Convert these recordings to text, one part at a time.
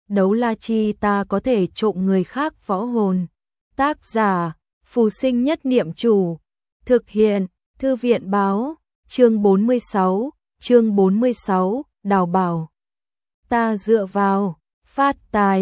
Đấu la chi ta có thể trộm người khác võ hồn. Tác giả, Phù Sinh Nhất Niệm Chủ. Thực hiện, Thư viện Báo, chương 46, đào bảo. Ta dựa vào, phát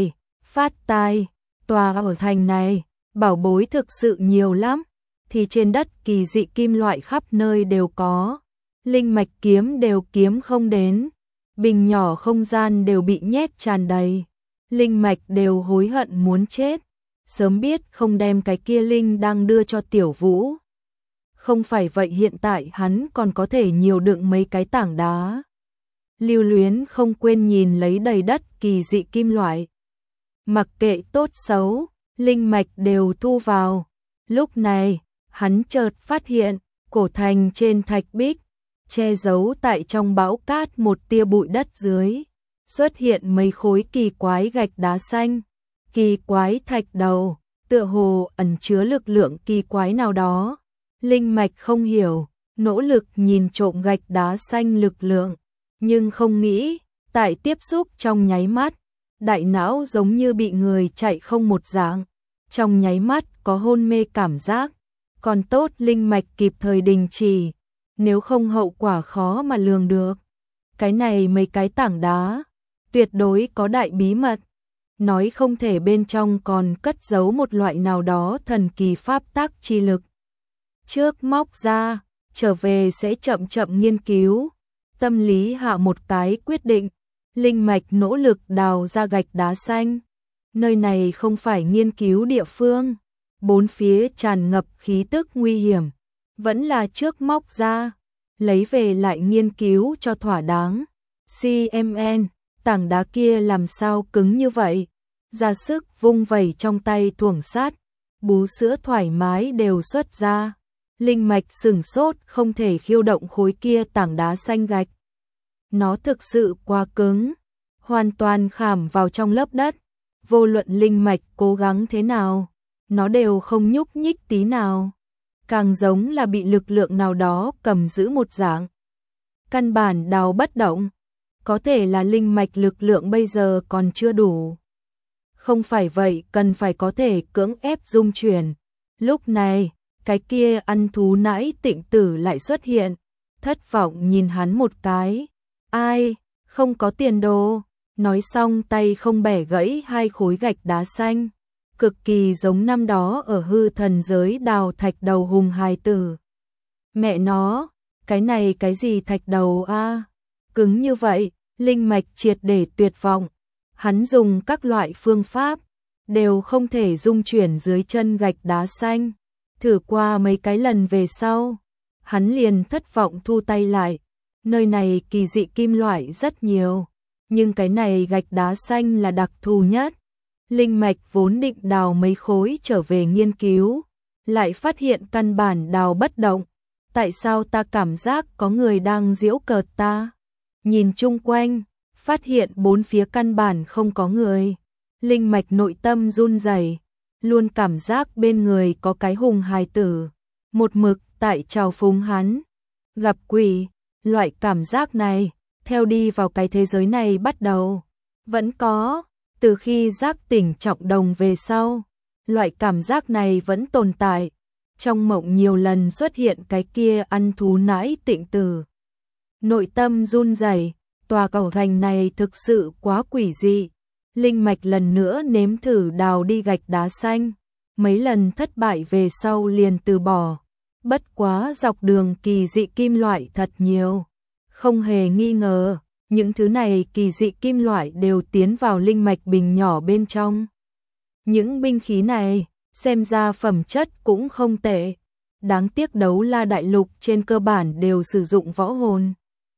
tài, tòa ở thành này, bảo bối thực sự nhiều lắm, thì trên đất kỳ dị kim loại khắp nơi đều có, linh mạch kiếm đều kiếm không đến, bình nhỏ không gian đều bị nhét tràn đầy, linh mạch đều hối hận muốn chết, sớm biết không đem cái kia linh đang đưa cho Tiểu Vũ. Không phải vậy hiện tại hắn còn có thể nhiều đựng mấy cái tảng đá. Lưu Luyến không quên nhìn lấy đầy đất kỳ dị kim loại. Mặc kệ tốt xấu, linh mạch đều thu vào. Lúc này, hắn chợt phát hiện, cổ thành trên thạch bích, che giấu tại trong bão cát một tia bụi đất dưới, xuất hiện mấy khối kỳ quái gạch đá xanh, kỳ quái thạch đầu, tựa hồ ẩn chứa lực lượng kỳ quái nào đó. Linh mạch không hiểu, nỗ lực nhìn trộm gạch đá xanh lực lượng, nhưng không nghĩ, tại tiếp xúc trong nháy mắt, đại não giống như bị người chạy không một dạng, trong nháy mắt có hôn mê cảm giác, còn tốt linh mạch kịp thời đình chỉ, nếu không hậu quả khó mà lường được. Cái này mấy cái tảng đá, tuyệt đối có đại bí mật, nói không thể bên trong còn cất giấu một loại nào đó thần kỳ pháp tắc chi lực. Trước móc ra, trở về sẽ chậm chậm nghiên cứu. Tâm lý hạ một cái quyết định, linh mạch nỗ lực đào ra gạch đá xanh. Nơi này không phải nghiên cứu địa phương, bốn phía tràn ngập khí tức nguy hiểm, vẫn là trước móc ra, lấy về lại nghiên cứu cho thỏa đáng. CMN, tảng đá kia làm sao cứng như vậy? Ra sức vung vẩy trong tay thuồng sát, bú sữa thoải mái đều xuất ra. Linh mạch sửng sốt không thể khiêu động khối kia tảng đá xanh gạch. Nó thực sự quá cứng, hoàn toàn khảm vào trong lớp đất. Vô luận linh mạch cố gắng thế nào, nó đều không nhúc nhích tí nào. Càng giống là bị lực lượng nào đó cầm giữ một dạng. Căn bản đào bất động, có thể là linh mạch lực lượng bây giờ còn chưa đủ. Không phải vậy cần phải có thể cưỡng ép dung chuyển. Lúc này, cái kia ăn thú nãi Tịnh Tử lại xuất hiện, thất vọng nhìn hắn một cái. Ai, không có tiền đồ, nói xong tay không bẻ gãy hai khối gạch đá xanh, cực kỳ giống năm đó ở hư thần giới đào thạch đầu hùng hài tử. Mẹ nó, cái này cái gì thạch đầu a? Cứng như vậy, linh mạch triệt để tuyệt vọng, hắn dùng các loại phương pháp, đều không thể dung chuyển dưới chân gạch đá xanh. Thử qua mấy cái lần về sau, hắn liền thất vọng thu tay lại. Nơi này kỳ dị kim loại rất nhiều, nhưng cái này gạch đá xanh là đặc thù nhất. Linh mạch vốn định đào mấy khối trở về nghiên cứu, lại phát hiện căn bản đào bất động. Tại sao ta cảm giác có người đang giễu cợt ta? Nhìn chung quanh, phát hiện bốn phía căn bản không có người. Linh mạch nội tâm run rẩy, luôn cảm giác bên người có cái hùng hài tử, một mực tại trào phúng hắn. Gặp quỷ, loại cảm giác này, theo đi vào cái thế giới này bắt đầu. Vẫn có, từ khi giác tỉnh trọng đồng về sau, loại cảm giác này vẫn tồn tại. Trong mộng nhiều lần xuất hiện cái kia ăn thú nãi Tịnh Tử. Nội tâm run rẩy, tòa cầu thành này thực sự quá quỷ dị. Linh mạch lần nữa nếm thử đào đi gạch đá xanh, mấy lần thất bại về sau liền từ bỏ. Bất quá dọc đường kỳ dị kim loại thật nhiều, không hề nghi ngờ, những thứ này kỳ dị kim loại đều tiến vào linh mạch bình nhỏ bên trong. Những binh khí này, xem ra phẩm chất cũng không tệ, đáng tiếc đấu la đại lục trên cơ bản đều sử dụng võ hồn.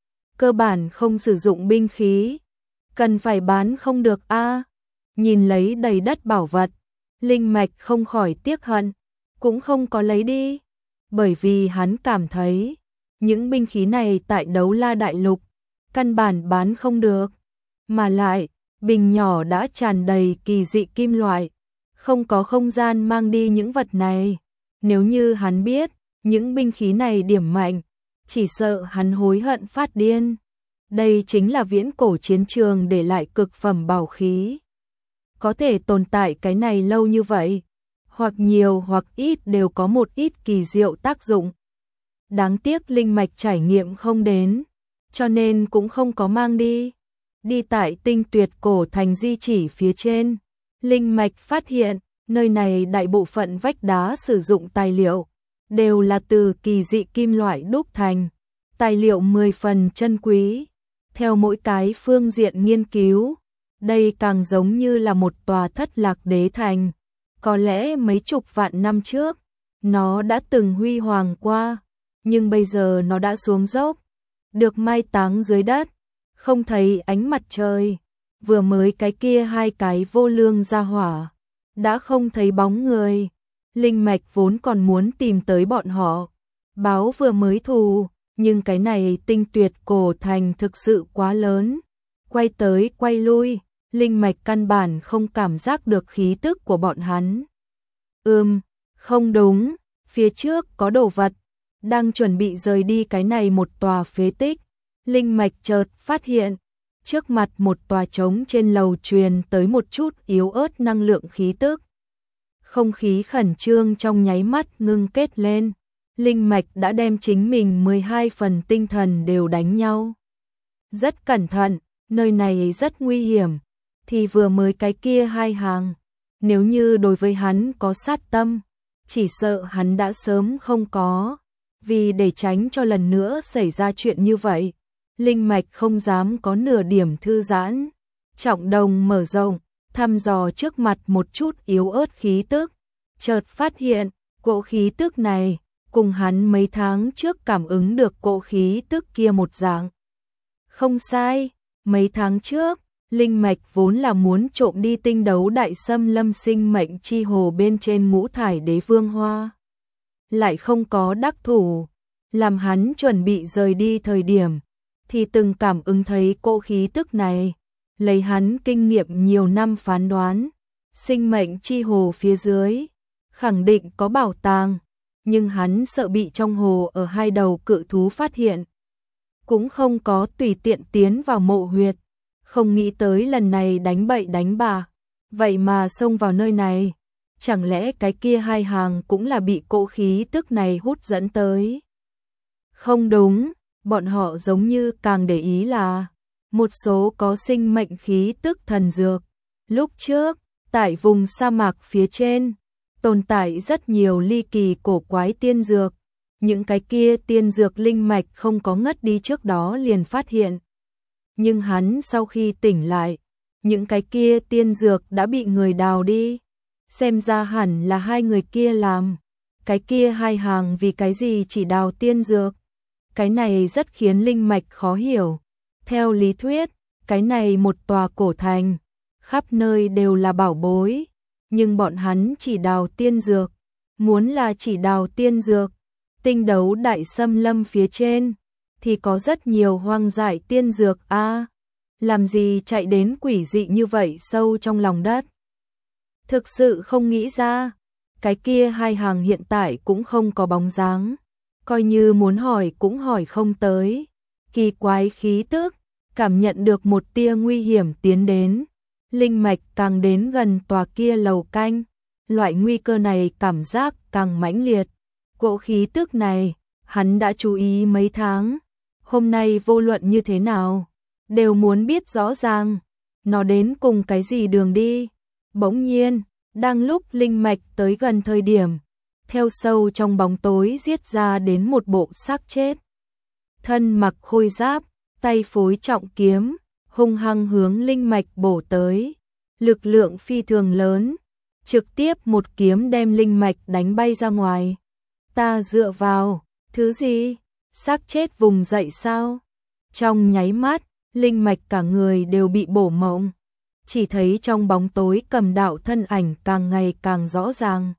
Cơ bản không sử dụng binh khí. Cần phải bán không được a? Nhìn lấy đầy đất bảo vật, linh mạch không khỏi tiếc hận, cũng không có lấy đi, bởi vì hắn cảm thấy những binh khí này tại đấu la đại lục căn bản bán không được, mà lại bình nhỏ đã tràn đầy kỳ dị kim loại, không có không gian mang đi những vật này. Nếu như hắn biết những binh khí này điểm mạnh, chỉ sợ hắn hối hận phát điên. Đây chính là viễn cổ chiến trường để lại cực phẩm bảo khí. có thể tồn tại cái này lâu như vậy, hoặc nhiều hoặc ít đều có một ít kỳ diệu tác dụng. Đáng tiếc linh mạch trải nghiệm không đến, cho nên cũng không có mang đi. Đi tại Tinh Tuyệt cổ thành di chỉ phía trên, linh mạch phát hiện, nơi này đại bộ phận vách đá sử dụng tài liệu, đều là từ kỳ dị kim loại đúc thành, tài liệu 10 phần chân quý. Theo mỗi cái phương diện nghiên cứu, đây càng giống như là một tòa thất lạc đế thành. Có lẽ mấy chục vạn năm trước, nó đã từng huy hoàng qua, nhưng bây giờ nó đã xuống dốc, được mai táng dưới đất, không thấy ánh mặt trời. Vừa mới cái kia hai cái vô lương ra hỏa, đã không thấy bóng người. Linh mạch vốn còn muốn tìm tới bọn họ, báo vừa mới thù, nhưng cái này Tinh Tuyệt cổ thành thực sự quá lớn. Quay tới quay lui, linh mạch căn bản không cảm giác được khí tức của bọn hắn. Không đúng, phía trước có đồ vật, đang chuẩn bị rời đi cái này một tòa phế tích. Linh mạch chợt phát hiện, trước mặt một tòa trống trên lầu truyền tới một chút yếu ớt năng lượng khí tức. Không khí khẩn trương trong nháy mắt ngưng kết lên. Linh mạch đã đem chính mình 12 phần tinh thần đều đánh nhau. Rất cẩn thận, nơi này rất nguy hiểm. Thì vừa mới cái kia hai hàng, nếu như đối với hắn có sát tâm, chỉ sợ hắn đã sớm không có. Vì để tránh cho lần nữa xảy ra chuyện như vậy, linh mạch không dám có nửa điểm thư giãn. Trọng đồng mở rộng, thăm dò trước mặt một chút yếu ớt khí tức, chợt phát hiện, cỗ khí tức này cùng hắn mấy tháng trước cảm ứng được cỗ khí tức kia một dạng. Không sai, mấy tháng trước, linh mạch vốn là muốn trộm đi tinh đấu đại xâm lâm sinh mệnh chi hồ bên trên ngũ thải đế vương hoa. Lại không có đắc thủ, làm hắn chuẩn bị rời đi thời điểm, thì từng cảm ứng thấy cỗ khí tức này. Lấy hắn kinh nghiệm nhiều năm phán đoán, sinh mệnh chi hồ phía dưới, khẳng định có bảo tàng, nhưng hắn sợ bị trong hồ ở hai đầu cự thú phát hiện. Cũng không có tùy tiện tiến vào mộ huyệt, không nghĩ tới lần này đánh bậy đánh bạ, vậy mà xông vào nơi này. Chẳng lẽ cái kia hai hàng cũng là bị cỗ khí tức này hút dẫn tới? Không đúng, bọn họ giống như càng để ý là một số có sinh mệnh khí tức thần dược. Lúc trước, tại vùng sa mạc phía trên, tồn tại rất nhiều ly kỳ cổ quái tiên dược. Những cái kia tiên dược linh mạch không có ngất đi trước đó liền phát hiện. Nhưng hắn sau khi tỉnh lại, những cái kia tiên dược đã bị người đào đi. Xem ra hẳn là hai người kia làm. Cái kia hai hàng vì cái gì chỉ đào tiên dược? Cái này rất khiến linh mạch khó hiểu. Theo lý thuyết, cái này một tòa cổ thành, khắp nơi đều là bảo bối, nhưng bọn hắn chỉ đào tiên dược. Muốn là chỉ đào tiên dược, tinh đấu đại xâm lâm phía trên, thì có rất nhiều hoang dại tiên dược a. Làm gì chạy đến quỷ dị như vậy sâu trong lòng đất? Thực sự không nghĩ ra, cái kia hai hàng hiện tại cũng không có bóng dáng, coi như muốn hỏi cũng hỏi không tới. Kỳ quái khí tức, cảm nhận được một tia nguy hiểm tiến đến, linh mạch càng đến gần tòa kia lầu canh, loại nguy cơ này cảm giác càng mãnh liệt. Cỗ khí tức này, hắn đã chú ý mấy tháng, hôm nay vô luận như thế nào, đều muốn biết rõ ràng, nó đến cùng cái gì đường đi. Bỗng nhiên, đang lúc linh mạch tới gần thời điểm, theo sâu trong bóng tối giết ra đến một bộ xác chết. Thân mặc khôi giáp, tay phối trọng kiếm, hung hăng hướng linh mạch bổ tới. Lực lượng phi thường lớn, trực tiếp một kiếm đem linh mạch đánh bay ra ngoài. Ta dựa vào, thứ gì? Xác chết vùng dậy sao? Trong nháy mắt, linh mạch cả người đều bị bổ mộng. Chỉ thấy trong bóng tối cầm đạo thân ảnh càng ngày càng rõ ràng.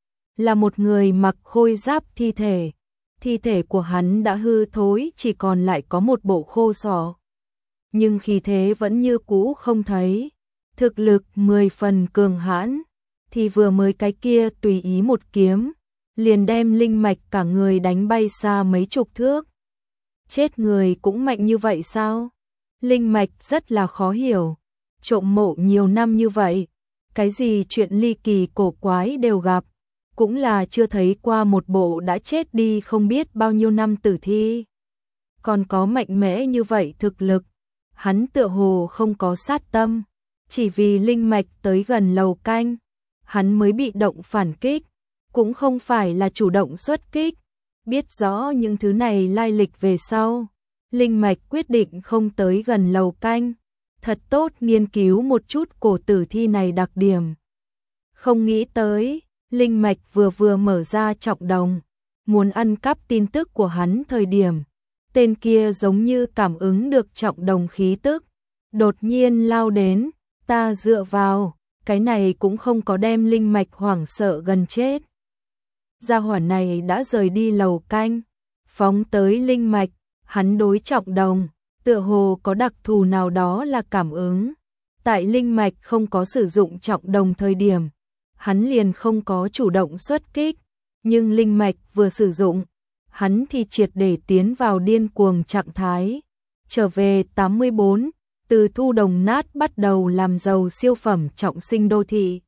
Là một người mặc khôi giáp thi thể. Thi thể của hắn đã hư thối, chỉ còn lại có một bộ khô sọ. Nhưng khí thế vẫn như cũ không thấy. Thực lực 10 phần cường hãn, thì vừa mới cái kia tùy ý một kiếm, liền đem linh mạch cả người đánh bay xa mấy chục thước. Chết người cũng mạnh như vậy sao? Linh mạch rất là khó hiểu. Trộm mộ nhiều năm như vậy, cái gì chuyện ly kỳ cổ quái đều gặp, cũng là chưa thấy qua một bộ đã chết đi không biết bao nhiêu năm tử thi. Còn có mạnh mẽ như vậy thực lực, hắn tựa hồ không có sát tâm, chỉ vì linh mạch tới gần lầu canh, hắn mới bị động phản kích, cũng không phải là chủ động xuất kích. Biết rõ những thứ này lai lịch về sau, linh mạch quyết định không tới gần lầu canh, thật tốt nghiên cứu một chút cổ tử thi này đặc điểm. Không nghĩ tới, linh mạch vừa mở ra trọng đồng, muốn ăn cắp tin tức của hắn thời điểm, tên kia giống như cảm ứng được trọng đồng khí tức, đột nhiên lao đến, ta dựa vào, cái này cũng không có đem linh mạch hoảng sợ gần chết. Gia hỏa này đã rời đi lầu canh, phóng tới linh mạch, hắn đối trọng đồng, tựa hồ có đặc thù nào đó là cảm ứng. Tại linh mạch không có sử dụng trọng đồng thời điểm, hắn liền không có chủ động xuất kích, nhưng linh mạch vừa sử dụng, hắn thì triệt để tiến vào điên cuồng trạng thái. Trở về 84, từ thu đồng nát bắt đầu làm giàu siêu phẩm trọng sinh đô thị.